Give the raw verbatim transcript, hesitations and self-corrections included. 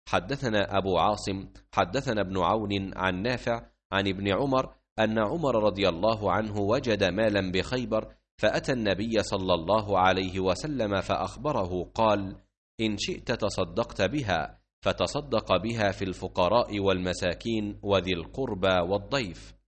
حدثنا أبو عاصم حدثنا ابن عون عن نافع عن ابن عمر أن عمر رضي الله عنه وجد مالا بخيبر، فأتى النبي صلى الله عليه وسلم فأخبره، قال: إن شئت تصدقت بها، فتصدق بها في الفقراء والمساكين وذي القربى والضيف.